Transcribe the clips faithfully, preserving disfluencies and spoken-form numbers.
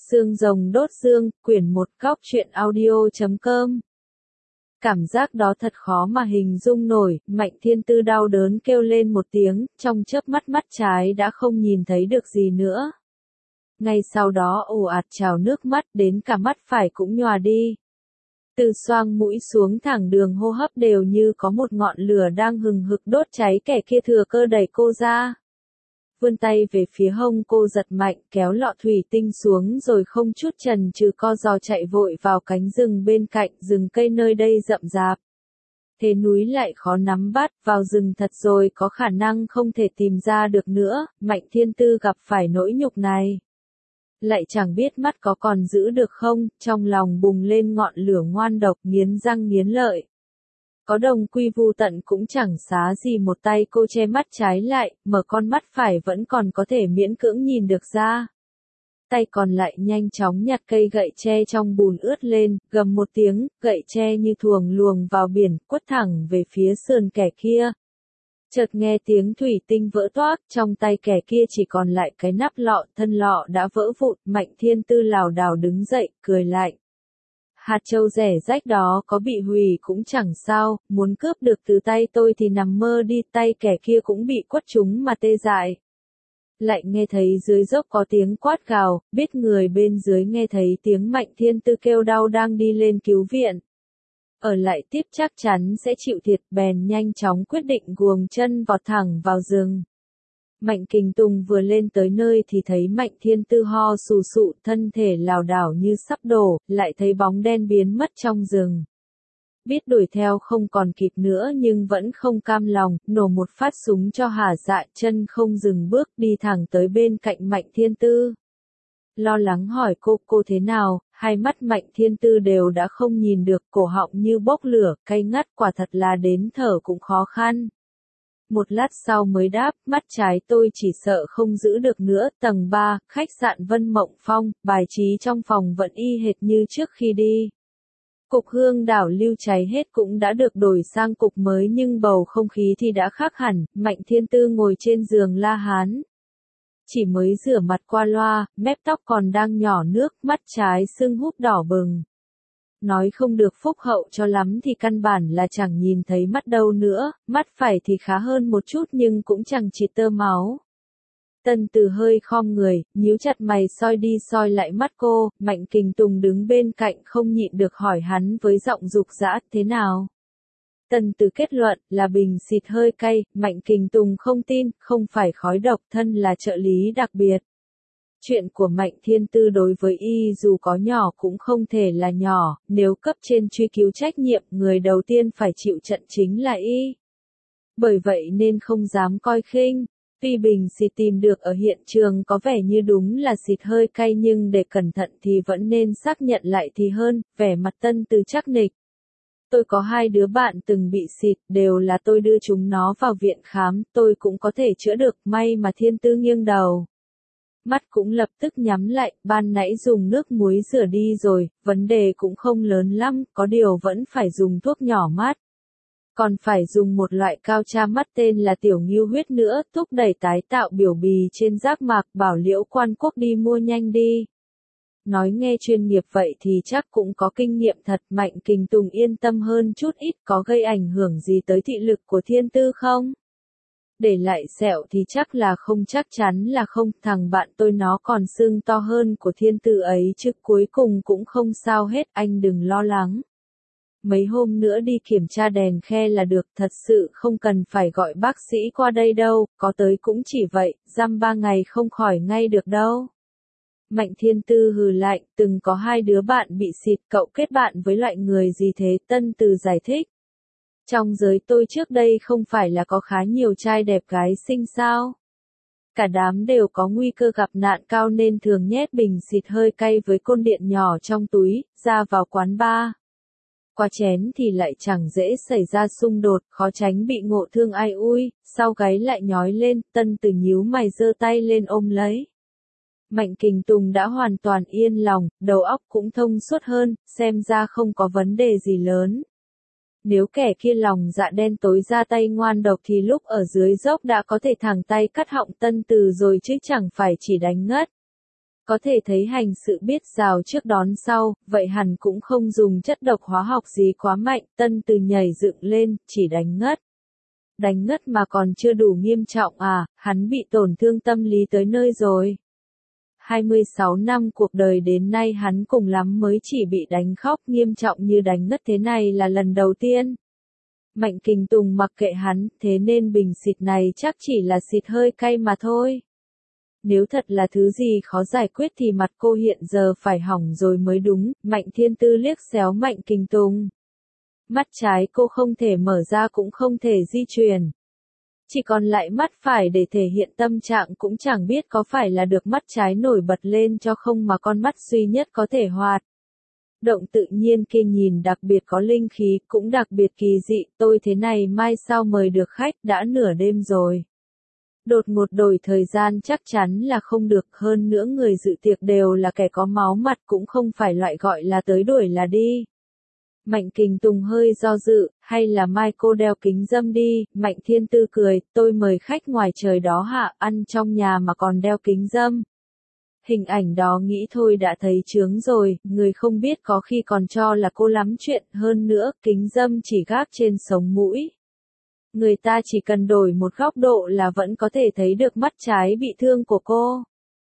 Xương rồng đốt xương, quyển một góc truyện audio chấm com. Cảm giác đó thật khó mà hình dung nổi, Mạnh Thiên Tư đau đớn kêu lên một tiếng, trong chớp mắt mắt trái đã không nhìn thấy được gì nữa. Ngay sau đó ồ ạt trào nước mắt đến cả mắt phải cũng nhòa đi. Từ xoang mũi xuống thẳng đường hô hấp đều như có một ngọn lửa đang hừng hực đốt cháy, kẻ kia thừa cơ đẩy cô ra. Vươn tay về phía hông cô giật mạnh, kéo lọ thủy tinh xuống rồi không chút chần chừ co giò chạy vội vào cánh rừng bên cạnh, rừng cây nơi đây rậm rạp. Thế núi lại khó nắm bắt, vào rừng thật rồi có khả năng không thể tìm ra được nữa, Mạnh Thiên Tư gặp phải nỗi nhục này. Lại chẳng biết mắt có còn giữ được không, trong lòng bùng lên ngọn lửa ngoan độc, nghiến răng nghiến lợi. Có đồng quy vu tận cũng chẳng xá gì, một tay cô che mắt trái lại, mở con mắt phải vẫn còn có thể miễn cưỡng nhìn được ra. Tay còn lại nhanh chóng nhặt cây gậy tre trong bùn ướt lên, gầm một tiếng, gậy tre như thuồng luồng vào biển, quất thẳng về phía sườn kẻ kia. Chợt nghe tiếng thủy tinh vỡ toác, trong tay kẻ kia chỉ còn lại cái nắp lọ, thân lọ đã vỡ vụn, Mạnh Thiên Tư lảo đảo đứng dậy, cười lạnh. Hạt châu rẻ rách đó có bị hủy cũng chẳng sao, muốn cướp được từ tay tôi thì nằm mơ đi, tay kẻ kia cũng bị quất trúng mà tê dại. Lại nghe thấy dưới dốc có tiếng quát gào, biết người bên dưới nghe thấy tiếng Mạnh Thiên Tư kêu đau đang đi lên cứu viện. Ở lại tiếp chắc chắn sẽ chịu thiệt, bèn nhanh chóng quyết định guồng chân vọt thẳng vào rừng. Mạnh Kình Tùng vừa lên tới nơi thì thấy Mạnh Thiên Tư ho sù sụ, thân thể lảo đảo như sắp đổ, lại thấy bóng đen biến mất trong rừng. Biết đuổi theo không còn kịp nữa nhưng vẫn không cam lòng, nổ một phát súng cho hả dạ, chân không dừng bước đi thẳng tới bên cạnh Mạnh Thiên Tư. Lo lắng hỏi cô, cô thế nào, hai mắt Mạnh Thiên Tư đều đã không nhìn được, cổ họng như bốc lửa, cay ngắt, quả thật là đến thở cũng khó khăn. Một lát sau mới đáp, mắt trái tôi chỉ sợ không giữ được nữa, tầng ba, khách sạn Vân Mộng Phong, bài trí trong phòng vẫn y hệt như trước khi đi. Cục hương đảo lưu cháy hết cũng đã được đổi sang cục mới nhưng bầu không khí thì đã khác hẳn, Mạnh Thiên Tư ngồi trên giường La Hán. Chỉ mới rửa mặt qua loa, mép tóc còn đang nhỏ nước, mắt trái sưng húp đỏ bừng. Nói không được phúc hậu cho lắm thì căn bản là chẳng nhìn thấy mắt đâu nữa, mắt phải thì khá hơn một chút nhưng cũng chẳng chỉ tơ máu. Tân Từ hơi khom người, nhíu chặt mày soi đi soi lại mắt cô, Mạnh Kình Tùng đứng bên cạnh không nhịn được hỏi hắn với giọng dục dã, thế nào? Tân Từ kết luận là bình xịt hơi cay, Mạnh Kình Tùng không tin, không phải khói độc, thân là trợ lý đặc biệt. Chuyện của Mạnh Thiên Tư đối với y dù có nhỏ cũng không thể là nhỏ, nếu cấp trên truy cứu trách nhiệm, người đầu tiên phải chịu trận chính là y. Bởi vậy nên không dám coi khinh. Tuy bình xịt tìm được ở hiện trường có vẻ như đúng là xịt hơi cay nhưng để cẩn thận thì vẫn nên xác nhận lại thì hơn, vẻ mặt Tân Từ chắc nịch. Tôi có hai đứa bạn từng bị xịt, đều là tôi đưa chúng nó vào viện khám, tôi cũng có thể chữa được, may mà Thiên Tư nghiêng đầu. Mắt cũng lập tức nhắm lại, ban nãy dùng nước muối rửa đi rồi, vấn đề cũng không lớn lắm, có điều vẫn phải dùng thuốc nhỏ mắt. Còn phải dùng một loại cao tra mắt tên là tiểu ngưu huyết nữa, thúc đẩy tái tạo biểu bì trên giác mạc, bảo Liễu Quan Quốc đi mua nhanh đi. Nói nghe chuyên nghiệp vậy thì chắc cũng có kinh nghiệm thật, Mạnh Kình Tùng yên tâm hơn chút ít, có gây ảnh hưởng gì tới thị lực của Thiên Tư không? Để lại sẹo thì chắc là không, chắc chắn là không, thằng bạn tôi nó còn sưng to hơn của Thiên Tư ấy chứ, cuối cùng cũng không sao hết, anh đừng lo lắng. Mấy hôm nữa đi kiểm tra đèn khe là được, thật sự không cần phải gọi bác sĩ qua đây đâu, có tới cũng chỉ vậy, dăm ba ngày không khỏi ngay được đâu. Mạnh Thiên Tư hừ lạnh, từng có hai đứa bạn bị xịt, cậu kết bạn với loại người gì thế? Tân Từ giải thích. Trong giới tôi trước đây không phải là có khá nhiều trai đẹp gái xinh sao? Cả đám đều có nguy cơ gặp nạn cao nên thường nhét bình xịt hơi cay với côn điện nhỏ trong túi, ra vào quán bar. Qua chén thì lại chẳng dễ xảy ra xung đột, khó tránh bị ngộ thương ai ui, sau gáy lại nhói lên, Tân Từ nhíu mày giơ tay lên ôm lấy. Mạnh Kình Tùng đã hoàn toàn yên lòng, đầu óc cũng thông suốt hơn, xem ra không có vấn đề gì lớn. Nếu kẻ kia lòng dạ đen tối ra tay ngoan độc thì lúc ở dưới dốc đã có thể thẳng tay cắt họng Tân Từ rồi chứ chẳng phải chỉ đánh ngất. Có thể thấy hành sự biết rào trước đón sau, vậy hẳn cũng không dùng chất độc hóa học gì quá mạnh, Tân Từ nhảy dựng lên, chỉ đánh ngất. Đánh ngất mà còn chưa đủ nghiêm trọng à, hắn bị tổn thương tâm lý tới nơi rồi. hai mươi sáu năm cuộc đời đến nay hắn cùng lắm mới chỉ bị đánh khóc nghiêm trọng như đánh ngất thế này là lần đầu tiên. Mạnh Kình Tùng mặc kệ hắn, thế nên bình xịt này chắc chỉ là xịt hơi cay mà thôi. Nếu thật là thứ gì khó giải quyết thì mặt cô hiện giờ phải hỏng rồi mới đúng, Mạnh Thiên Tư liếc xéo Mạnh Kình Tùng. Mắt trái cô không thể mở ra cũng không thể di chuyển. Chỉ còn lại mắt phải để thể hiện tâm trạng cũng chẳng biết có phải là được mắt trái nổi bật lên cho không mà con mắt duy nhất có thể hoạt. Động tự nhiên kia nhìn đặc biệt có linh khí, cũng đặc biệt kỳ dị, tôi thế này mai sao mời được khách, đã nửa đêm rồi. Đột ngột đổi thời gian chắc chắn là không được, hơn nữa người dự tiệc đều là kẻ có máu mặt cũng không phải loại gọi là tới đuổi là đi. Mạnh Kình Tùng hơi do dự, hay là mai cô đeo kính râm đi, Mạnh Thiên Tư cười, tôi mời khách ngoài trời đó hạ, ăn trong nhà mà còn đeo kính râm. Hình ảnh đó nghĩ thôi đã thấy chướng rồi, người không biết có khi còn cho là cô lắm chuyện, hơn nữa, kính râm chỉ gác trên sống mũi. Người ta chỉ cần đổi một góc độ là vẫn có thể thấy được mắt trái bị thương của cô.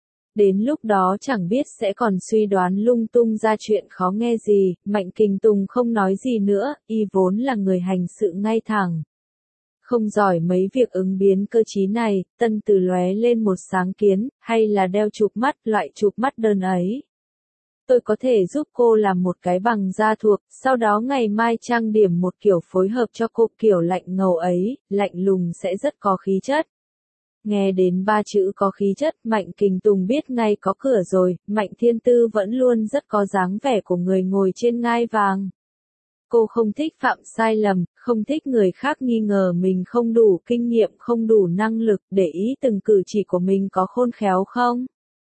Đến lúc đó chẳng biết sẽ còn suy đoán lung tung ra chuyện khó nghe gì, Mạnh Kình Tùng không nói gì nữa, y vốn là người hành sự ngay thẳng. Không giỏi mấy việc ứng biến cơ trí này, Tân Từ lóe lên một sáng kiến, hay là đeo chụp mắt, loại chụp mắt đơn ấy. Tôi có thể giúp cô làm một cái bằng da thuộc, sau đó ngày mai trang điểm một kiểu phối hợp cho cô kiểu lạnh ngầu ấy, lạnh lùng sẽ rất có khí chất. Nghe đến ba chữ có khí chất, Mạnh Kình Tùng biết ngay có cửa rồi, Mạnh Thiên Tư vẫn luôn rất có dáng vẻ của người ngồi trên ngai vàng. Cô không thích phạm sai lầm, không thích người khác nghi ngờ mình không đủ kinh nghiệm, không đủ năng lực, để ý từng cử chỉ của mình có khôn khéo không.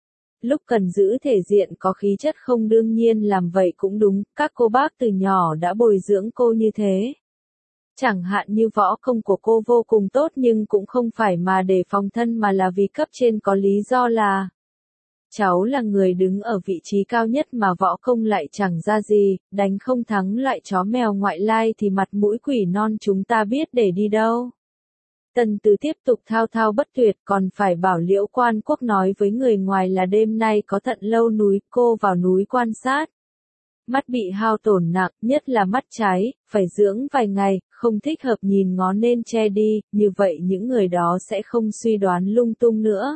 Lúc cần giữ thể diện có khí chất không đương nhiên làm vậy cũng đúng, các cô bác từ nhỏ đã bồi dưỡng cô như thế. Chẳng hạn như võ công của cô vô cùng tốt nhưng cũng không phải mà để phòng thân mà là vì cấp trên có lý do là cháu là người đứng ở vị trí cao nhất mà võ công lại chẳng ra gì, đánh không thắng lại chó mèo ngoại lai thì mặt mũi quỷ non chúng ta biết để đi đâu. Tân Từ tiếp tục thao thao bất tuyệt còn phải bảo Liễu Quan Quốc nói với người ngoài là đêm nay có thận lâu núi, cô vào núi quan sát. Mắt bị hao tổn nặng, nhất là mắt trái, phải dưỡng vài ngày, không thích hợp nhìn ngó nên che đi, như vậy những người đó sẽ không suy đoán lung tung nữa.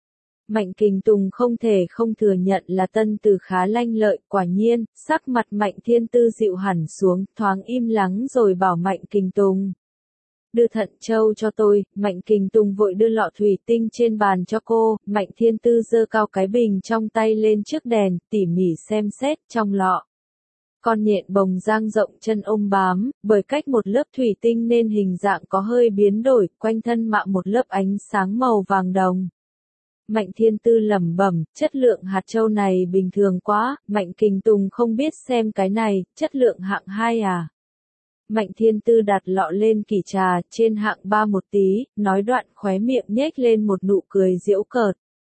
Mạnh Kình Tùng không thể không thừa nhận là Tân Từ khá lanh lợi, quả nhiên, sắc mặt Mạnh Thiên Tư dịu hẳn xuống, thoáng im lắng rồi bảo Mạnh Kình Tùng. Đưa thận châu cho tôi, Mạnh Kình Tùng vội đưa lọ thủy tinh trên bàn cho cô, Mạnh Thiên Tư giơ cao cái bình trong tay lên trước đèn, tỉ mỉ xem xét trong lọ. Con nhện bồng dang rộng chân ôm bám, bởi cách một lớp thủy tinh nên hình dạng có hơi biến đổi, quanh thân mạ một lớp ánh sáng màu vàng đồng. Mạnh Thiên Tư lẩm bẩm, chất lượng hạt châu này bình thường quá, Mạnh Kình Tùng không biết xem cái này, chất lượng hạng hai à. Mạnh Thiên Tư đặt lọ lên kỷ trà, trên hạng ba một tí, nói đoạn khóe miệng nhếch lên một nụ cười giễu cợt.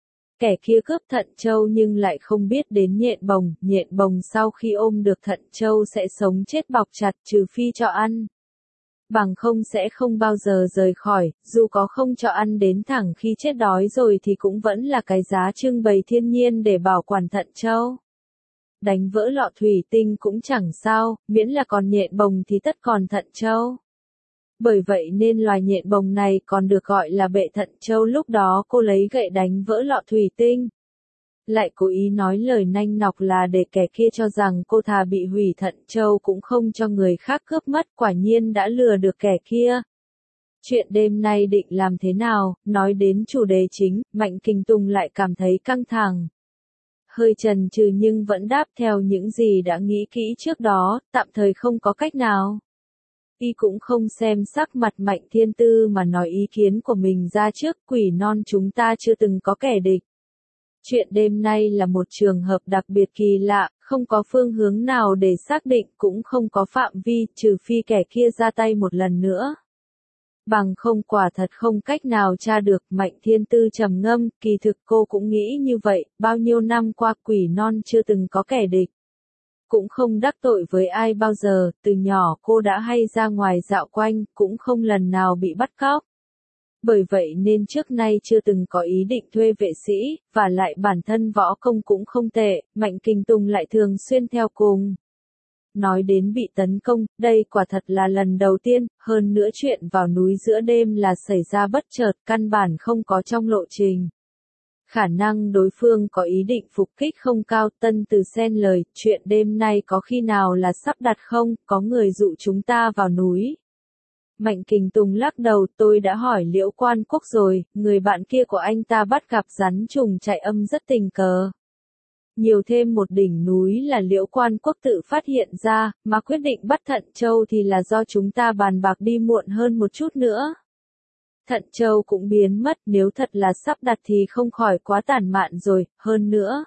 Kẻ kia cướp thận châu nhưng lại không biết đến nhện bồng, nhện bồng sau khi ôm được thận châu sẽ sống chết bọc chặt trừ phi cho ăn. Bằng không sẽ không bao giờ rời khỏi, dù có không cho ăn đến thẳng khi chết đói rồi thì cũng vẫn là cái giá trưng bày thiên nhiên để bảo quản thận châu. Đánh vỡ lọ thủy tinh cũng chẳng sao, miễn là còn nhện bồng thì tất còn thận châu. Bởi vậy nên loài nhện bồng này còn được gọi là bệ thận châu. Lúc đó cô lấy gậy đánh vỡ lọ thủy tinh. Lại cố ý nói lời nanh nọc là để kẻ kia cho rằng cô thà bị hủy thận châu cũng không cho người khác cướp mất, quả nhiên đã lừa được kẻ kia. Chuyện đêm nay định làm thế nào, nói đến chủ đề chính, Mạnh Kình Tùng lại cảm thấy căng thẳng. Hơi chần chừ nhưng vẫn đáp theo những gì đã nghĩ kỹ trước đó, tạm thời không có cách nào. Y cũng không xem sắc mặt Mạnh Thiên Tư mà nói ý kiến của mình ra trước, quỷ non chúng ta chưa từng có kẻ địch. Chuyện đêm nay là một trường hợp đặc biệt kỳ lạ, không có phương hướng nào để xác định cũng không có phạm vi, trừ phi kẻ kia ra tay một lần nữa. Bằng không quả thật không cách nào tra được. Mạnh Thiên Tư trầm ngâm, kỳ thực cô cũng nghĩ như vậy, bao nhiêu năm qua Quỷ Non chưa từng có kẻ địch. Cũng không đắc tội với ai bao giờ, từ nhỏ cô đã hay ra ngoài dạo quanh, cũng không lần nào bị bắt cóc. Bởi vậy nên trước nay chưa từng có ý định thuê vệ sĩ, và lại bản thân võ công cũng không tệ, Mạnh Kình Tùng lại thường xuyên theo cùng. Nói đến bị tấn công, đây quả thật là lần đầu tiên, hơn nữa chuyện vào núi giữa đêm là xảy ra bất chợt, căn bản không có trong lộ trình. Khả năng đối phương có ý định phục kích không cao. Tân Từ xen lời, chuyện đêm nay có khi nào là sắp đặt không, có người dụ chúng ta vào núi. Mạnh Kình Tùng lắc đầu, tôi đã hỏi Liễu Quan Quốc rồi, người bạn kia của anh ta bắt gặp rắn trùng chạy âm rất tình cờ. Nhiều thêm một đỉnh núi là Liễu Quan Quốc tự phát hiện ra, mà quyết định bắt Thận Châu thì là do chúng ta bàn bạc đi muộn hơn một chút nữa. Thận Châu cũng biến mất, nếu thật là sắp đặt thì không khỏi quá tàn mạn rồi, hơn nữa.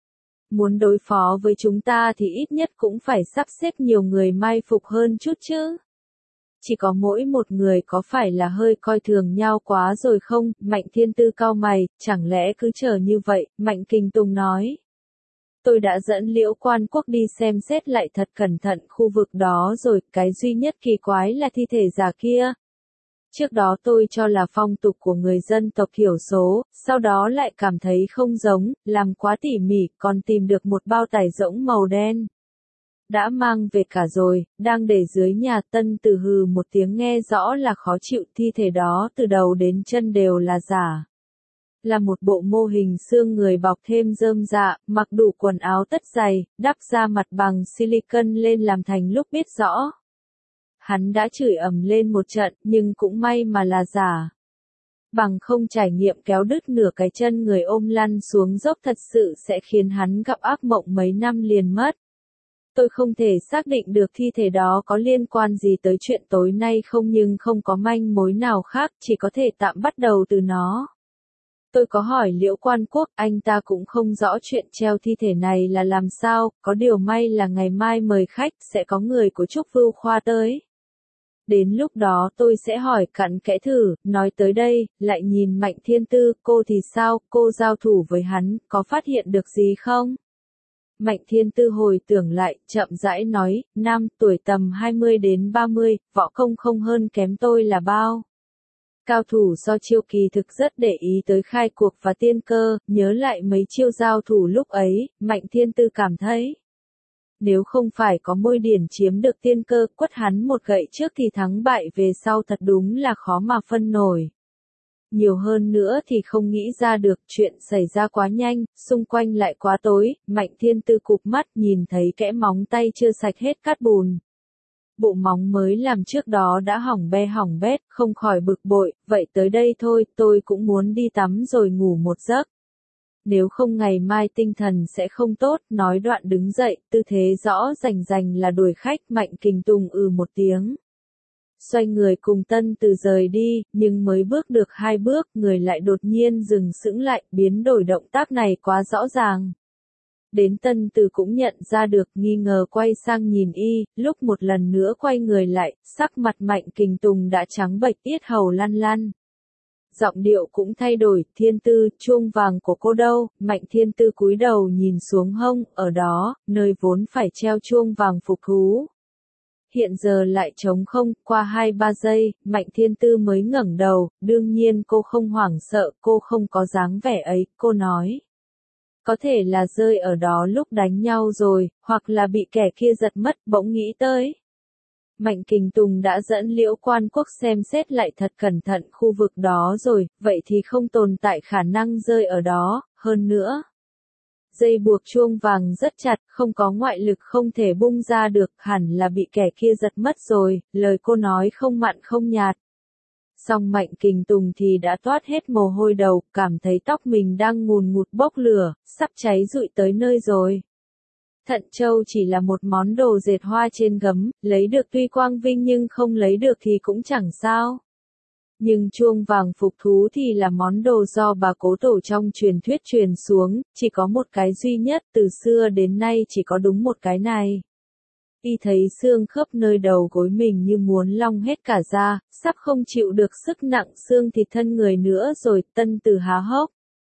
Muốn đối phó với chúng ta thì ít nhất cũng phải sắp xếp nhiều người mai phục hơn chút chứ. Chỉ có mỗi một người có phải là hơi coi thường nhau quá rồi không? Mạnh Thiên Tư cau mày, chẳng lẽ cứ chờ như vậy? Mạnh Kình Tùng nói. Tôi đã dẫn Liễu Quan Quốc đi xem xét lại thật cẩn thận khu vực đó rồi, cái duy nhất kỳ quái là thi thể già kia. Trước đó tôi cho là phong tục của người dân tộc thiểu số, sau đó lại cảm thấy không giống, làm quá tỉ mỉ, còn tìm được một bao tải rỗng màu đen. Đã mang về cả rồi, đang để dưới nhà. Tân Từ hừ một tiếng, nghe rõ là khó chịu, thi thể đó từ đầu đến chân đều là giả. Là một bộ mô hình xương người bọc thêm rơm dạ, mặc đủ quần áo tất dày, đắp da mặt bằng silicon lên làm thành lúc biết rõ. Hắn đã chửi ầm lên một trận, nhưng cũng may mà là giả. Bằng không trải nghiệm kéo đứt nửa cái chân người ôm lăn xuống dốc thật sự sẽ khiến hắn gặp ác mộng mấy năm liền mất. Tôi không thể xác định được thi thể đó có liên quan gì tới chuyện tối nay không, nhưng không có manh mối nào khác, chỉ có thể tạm bắt đầu từ nó. Tôi có hỏi Liễu Quan Quốc, anh ta cũng không rõ chuyện treo thi thể này là làm sao, có điều may là ngày mai mời khách, sẽ có người của Trúc Vưu Khoa tới. Đến lúc đó tôi sẽ hỏi cặn kẽ thử. Nói tới đây, lại nhìn Mạnh Thiên Tư, cô thì sao, cô giao thủ với hắn, có phát hiện được gì không? Mạnh Thiên Tư hồi tưởng lại, chậm rãi nói, nam, tuổi tầm hai mươi đến ba mươi, võ công không hơn kém tôi là bao. Cao thủ do chiêu kỳ thực rất để ý tới khai cuộc và tiên cơ, nhớ lại mấy chiêu giao thủ lúc ấy, Mạnh Thiên Tư cảm thấy. Nếu không phải có Môi Điển chiếm được tiên cơ, quất hắn một gậy trước thì thắng bại về sau thật đúng là khó mà phân nổi. Nhiều hơn nữa thì không nghĩ ra được, chuyện xảy ra quá nhanh, xung quanh lại quá tối. Mạnh Thiên Tư cụp mắt nhìn thấy kẽ móng tay chưa sạch hết cát bùn. Bộ móng mới làm trước đó đã hỏng be hỏng bét, không khỏi bực bội, vậy tới đây thôi, tôi cũng muốn đi tắm rồi ngủ một giấc. Nếu không ngày mai tinh thần sẽ không tốt. Nói đoạn đứng dậy, tư thế rõ rành rành là đuổi khách. Mạnh Kình Tùng ừ một tiếng. Xoay người cùng Tân Từ rời đi, nhưng mới bước được hai bước, người lại đột nhiên dừng sững lại, biến đổi động tác này quá rõ ràng. Đến Tân Từ cũng nhận ra được, nghi ngờ quay sang nhìn y, lúc một lần nữa quay người lại, sắc mặt Mạnh Kình Tùng đã trắng bệch, yết hầu lăn lăn. Giọng điệu cũng thay đổi, Thiên Tư, chuông vàng của cô đâu? Mạnh Thiên Tư cúi đầu nhìn xuống hông, ở đó, nơi vốn phải treo chuông vàng phục thú. Hiện giờ lại trống không. Qua hai ba giây, Mạnh Thiên Tư mới ngẩng đầu, đương nhiên cô không hoảng sợ, cô không có dáng vẻ ấy, cô nói. Có thể là rơi ở đó lúc đánh nhau rồi, hoặc là bị kẻ kia giật mất, bỗng nghĩ tới. Mạnh Kình Tùng đã dẫn Liễu Quan Quốc xem xét lại thật cẩn thận khu vực đó rồi, vậy thì không tồn tại khả năng rơi ở đó, hơn nữa. Dây buộc chuông vàng rất chặt, không có ngoại lực không thể bung ra được, hẳn là bị kẻ kia giật mất rồi, lời cô nói không mặn không nhạt. Song Mạnh Kình Tùng thì đã toát hết mồ hôi đầu, cảm thấy tóc mình đang ngùn ngụt bốc lửa, sắp cháy rụi tới nơi rồi. Thận Châu chỉ là một món đồ dệt hoa trên gấm, lấy được tuy quang vinh nhưng không lấy được thì cũng chẳng sao. Nhưng chuông vàng phục thú thì là món đồ do bà cố tổ trong truyền thuyết truyền xuống, chỉ có một cái duy nhất, từ xưa đến nay chỉ có đúng một cái này. Y thấy xương khớp nơi đầu gối mình như muốn long hết cả ra, sắp không chịu được sức nặng xương thịt thân người nữa rồi, Tân Từ há hốc.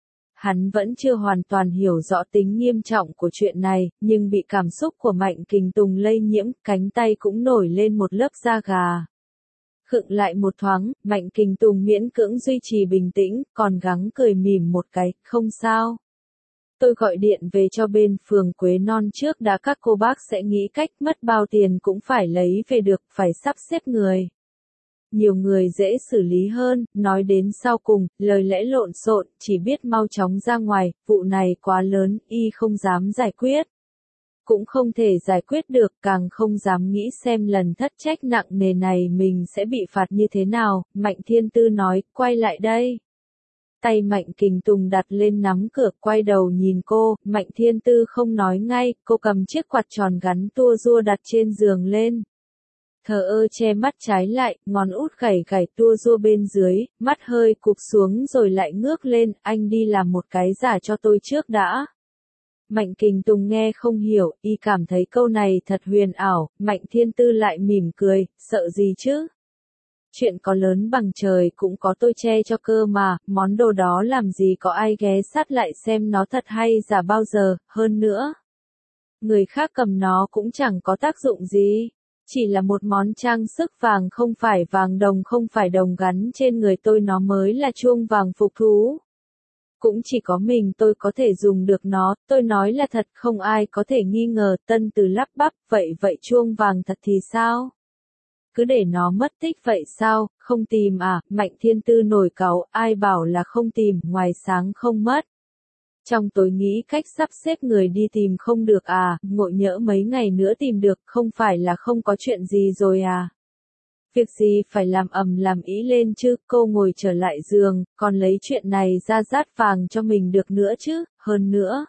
Hắn vẫn chưa hoàn toàn hiểu rõ tính nghiêm trọng của chuyện này, nhưng bị cảm xúc của Mạnh Kình Tùng lây nhiễm, cánh tay cũng nổi lên một lớp da gà. Khựng lại một thoáng, Mạnh Kình Tùng miễn cưỡng duy trì bình tĩnh, còn gắng cười mỉm một cái, không sao. Tôi gọi điện về cho bên phường Quế Non trước đã, các cô bác sẽ nghĩ cách, mất bao tiền cũng phải lấy về được, phải sắp xếp người. Nhiều người dễ xử lý hơn, nói đến sau cùng, lời lẽ lộn xộn, chỉ biết mau chóng ra ngoài, vụ này quá lớn, y không dám giải quyết. Cũng không thể giải quyết được, càng không dám nghĩ xem lần thất trách nặng nề này mình sẽ bị phạt như thế nào, Mạnh Thiên Tư nói, quay lại đây. Tay Mạnh Kình Tùng đặt lên nắm cửa, quay đầu nhìn cô, Mạnh Thiên Tư không nói ngay, cô cầm chiếc quạt tròn gắn tua rua đặt trên giường lên. Thờ ơ che mắt trái lại, ngón út gảy gảy tua rua bên dưới, mắt hơi cụp xuống rồi lại ngước lên, anh đi làm một cái giả cho tôi trước đã. Mạnh Kình Tùng nghe không hiểu, y cảm thấy câu này thật huyền ảo, Mạnh Thiên Tư lại mỉm cười, sợ gì chứ? Chuyện có lớn bằng trời cũng có tôi che cho cơ mà, món đồ đó làm gì có ai ghé sát lại xem nó thật hay giả bao giờ, hơn nữa. Người khác cầm nó cũng chẳng có tác dụng gì. Chỉ là một món trang sức vàng, không phải vàng đồng, không phải đồng gắn trên người tôi, nó mới là chuông vàng phục thú. Cũng chỉ có mình tôi có thể dùng được nó, tôi nói là thật, không ai có thể nghi ngờ. Tân Từ lắp bắp, vậy vậy chuông vàng thật thì sao? Cứ để nó mất tích vậy sao, không tìm à? Mạnh Thiên Tư nổi cáu, ai bảo là không tìm, ngoài sáng không mất. Trong tối nghĩ cách sắp xếp người đi tìm không được à, ngộ nhỡ mấy ngày nữa tìm được, không phải là không có chuyện gì rồi à. Việc gì phải làm ầm làm ý lên chứ, cô ngồi trở lại giường, còn lấy chuyện này ra dát vàng cho mình được nữa chứ, hơn nữa.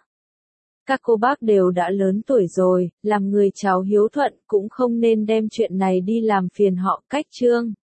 Các cô bác đều đã lớn tuổi rồi, làm người cháu hiếu thuận cũng không nên đem chuyện này đi làm phiền họ. Cách chương